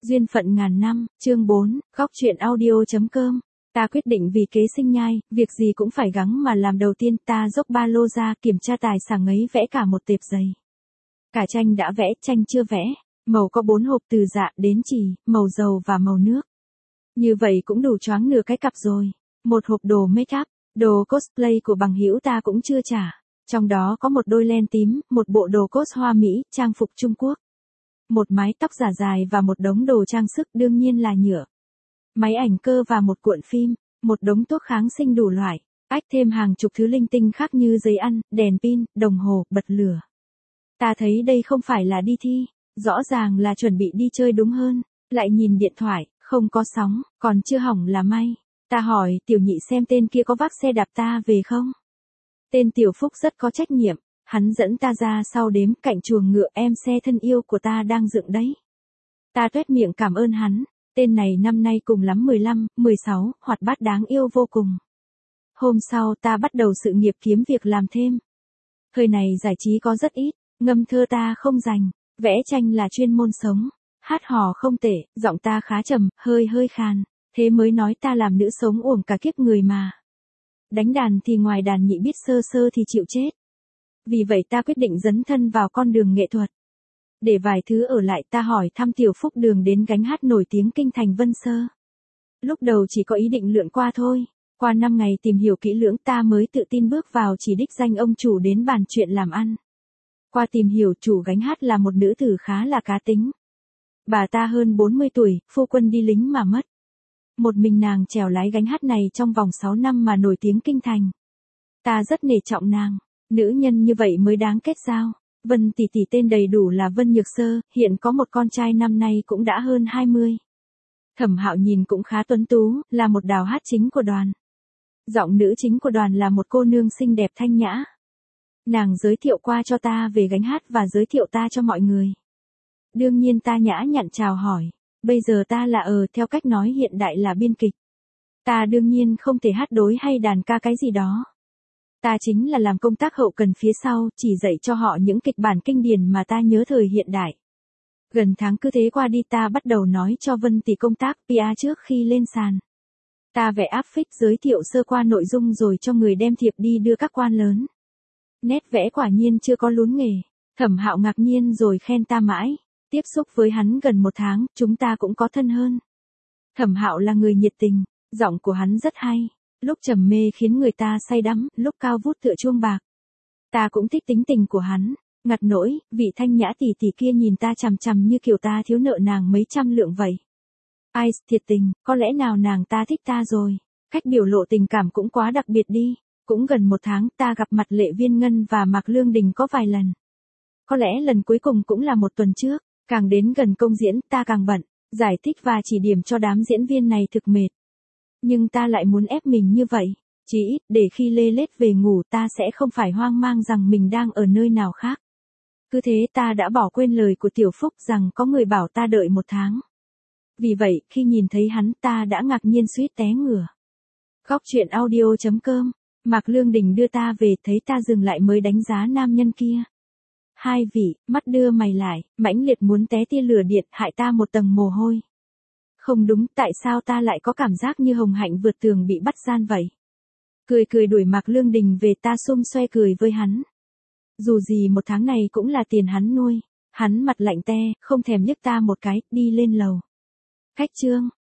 Duyên phận ngàn năm, chương 4, góc truyện audio.com. Ta quyết định vì kế sinh nhai, việc gì cũng phải gắng mà làm. Đầu tiên ta dốc ba lô ra kiểm tra tài sản ấy, vẽ cả một tệp giấy. Cả tranh đã vẽ, tranh chưa vẽ. Màu có 4 hộp từ dạ đến chì, màu dầu và màu nước. Như vậy cũng đủ choáng nửa cái cặp rồi. Một hộp đồ make up, đồ cosplay của bằng hữu ta cũng chưa trả. Trong đó có một đôi len tím, một bộ đồ cos hoa Mỹ, trang phục Trung Quốc. Một mái tóc giả dài và một đống đồ trang sức, đương nhiên là nhựa. Máy ảnh cơ và một cuộn phim, một đống thuốc kháng sinh đủ loại, thêm hàng chục thứ linh tinh khác như giấy ăn, đèn pin, đồng hồ, bật lửa. Ta thấy đây không phải là đi thi, rõ ràng là chuẩn bị đi chơi đúng hơn. Lại nhìn điện thoại, không có sóng, còn chưa hỏng là may. Ta hỏi Tiểu Nhị xem tên kia có vác xe đạp ta về không. Tên Tiểu Phúc rất có trách nhiệm. Hắn dẫn ta ra sau đếm cạnh chuồng ngựa, em xe thân yêu của ta đang dựng đấy. Ta tuét miệng cảm ơn hắn, tên này năm nay cùng lắm 15, 16, hoạt bát đáng yêu vô cùng. Hôm sau ta bắt đầu sự nghiệp kiếm việc làm thêm. Thời này giải trí có rất ít, ngâm thơ ta không rành, vẽ tranh là chuyên môn sống, hát hò không tệ, giọng ta khá trầm, hơi khàn, thế mới nói ta làm nữ sống uổng cả kiếp người mà. Đánh đàn thì ngoài đàn nhị biết sơ sơ thì chịu chết. Vì vậy ta quyết định dấn thân vào con đường nghệ thuật. Để vài thứ ở lại ta hỏi thăm Tiểu Phúc đường đến gánh hát nổi tiếng kinh thành Vân Sơ. Lúc đầu chỉ có ý định lượn qua thôi. Qua 5 ngày tìm hiểu kỹ lưỡng ta mới tự tin bước vào, chỉ đích danh ông chủ đến bàn chuyện làm ăn. Qua tìm hiểu chủ gánh hát là một nữ tử khá là cá tính. Bà ta hơn 40 tuổi, phu quân đi lính mà mất. Một mình nàng trèo lái gánh hát này trong vòng 6 năm mà nổi tiếng kinh thành. Ta rất nể trọng nàng. Nữ nhân như vậy mới đáng kết giao. Vân tỷ tỷ tên đầy đủ là Vân Nhược Sơ, hiện có một con trai năm nay cũng đã hơn 20. Thẩm Hạo nhìn cũng khá tuấn tú, là một đào hát chính của đoàn. Giọng nữ chính của đoàn là một cô nương xinh đẹp thanh nhã. Nàng giới thiệu qua cho ta về gánh hát và giới thiệu ta cho mọi người. Đương nhiên ta nhã nhặn chào hỏi. Bây giờ ta là theo cách nói hiện đại là biên kịch. Ta đương nhiên không thể hát đối hay đàn ca cái gì đó. Ta chính là làm công tác hậu cần phía sau, chỉ dạy cho họ những kịch bản kinh điển mà ta nhớ thời hiện đại. Gần tháng cứ thế qua đi ta bắt đầu nói cho Vân tỷ công tác PR trước khi lên sàn. Ta vẽ áp phích giới thiệu sơ qua nội dung rồi cho người đem thiệp đi đưa các quan lớn. Nét vẽ quả nhiên chưa có lún nghề. Thẩm Hạo ngạc nhiên rồi khen ta mãi. Tiếp xúc với hắn gần 1 tháng, chúng ta cũng có thân hơn. Thẩm Hạo là người nhiệt tình, giọng của hắn rất hay. Lúc trầm mê khiến người ta say đắm, lúc cao vút tựa chuông bạc. Ta cũng thích tính tình của hắn, ngặt nỗi, vị thanh nhã tỷ tỷ kia nhìn ta chằm chằm như kiểu ta thiếu nợ nàng mấy trăm lượng vậy. Ai, thiệt tình, có lẽ nào nàng ta thích ta rồi. Cách biểu lộ tình cảm cũng quá đặc biệt đi. Cũng gần 1 tháng ta gặp mặt Lệ Viên Ngân và Mạc Lương Đình có vài lần. Có lẽ lần cuối cùng cũng là 1 tuần trước, càng đến gần công diễn ta càng bận, giải thích và chỉ điểm cho đám diễn viên này thực mệt. Nhưng ta lại muốn ép mình như vậy, chỉ ít để khi lê lết về ngủ ta sẽ không phải hoang mang rằng mình đang ở nơi nào khác. Cứ thế ta đã bỏ quên lời của Tiểu Phúc rằng có người bảo ta đợi 1 tháng. Vì vậy, khi nhìn thấy hắn ta đã ngạc nhiên suýt té ngửa. Góc truyện audio.com, Mạc Lương Đình đưa ta về, thấy ta dừng lại mới đánh giá nam nhân kia. Hai vị, mắt đưa mày lại, mãnh liệt muốn té tia lửa điện, hại ta một tầng mồ hôi. Không đúng, tại sao ta lại có cảm giác như Hồng Hạnh vượt tường bị bắt gian vậy? Cười đuổi Mạc Lương Đình về, ta xum xoe cười với hắn. Dù gì 1 tháng này cũng là tiền hắn nuôi. Hắn mặt lạnh te, không thèm liếc ta một cái, đi lên lầu. Khách trương,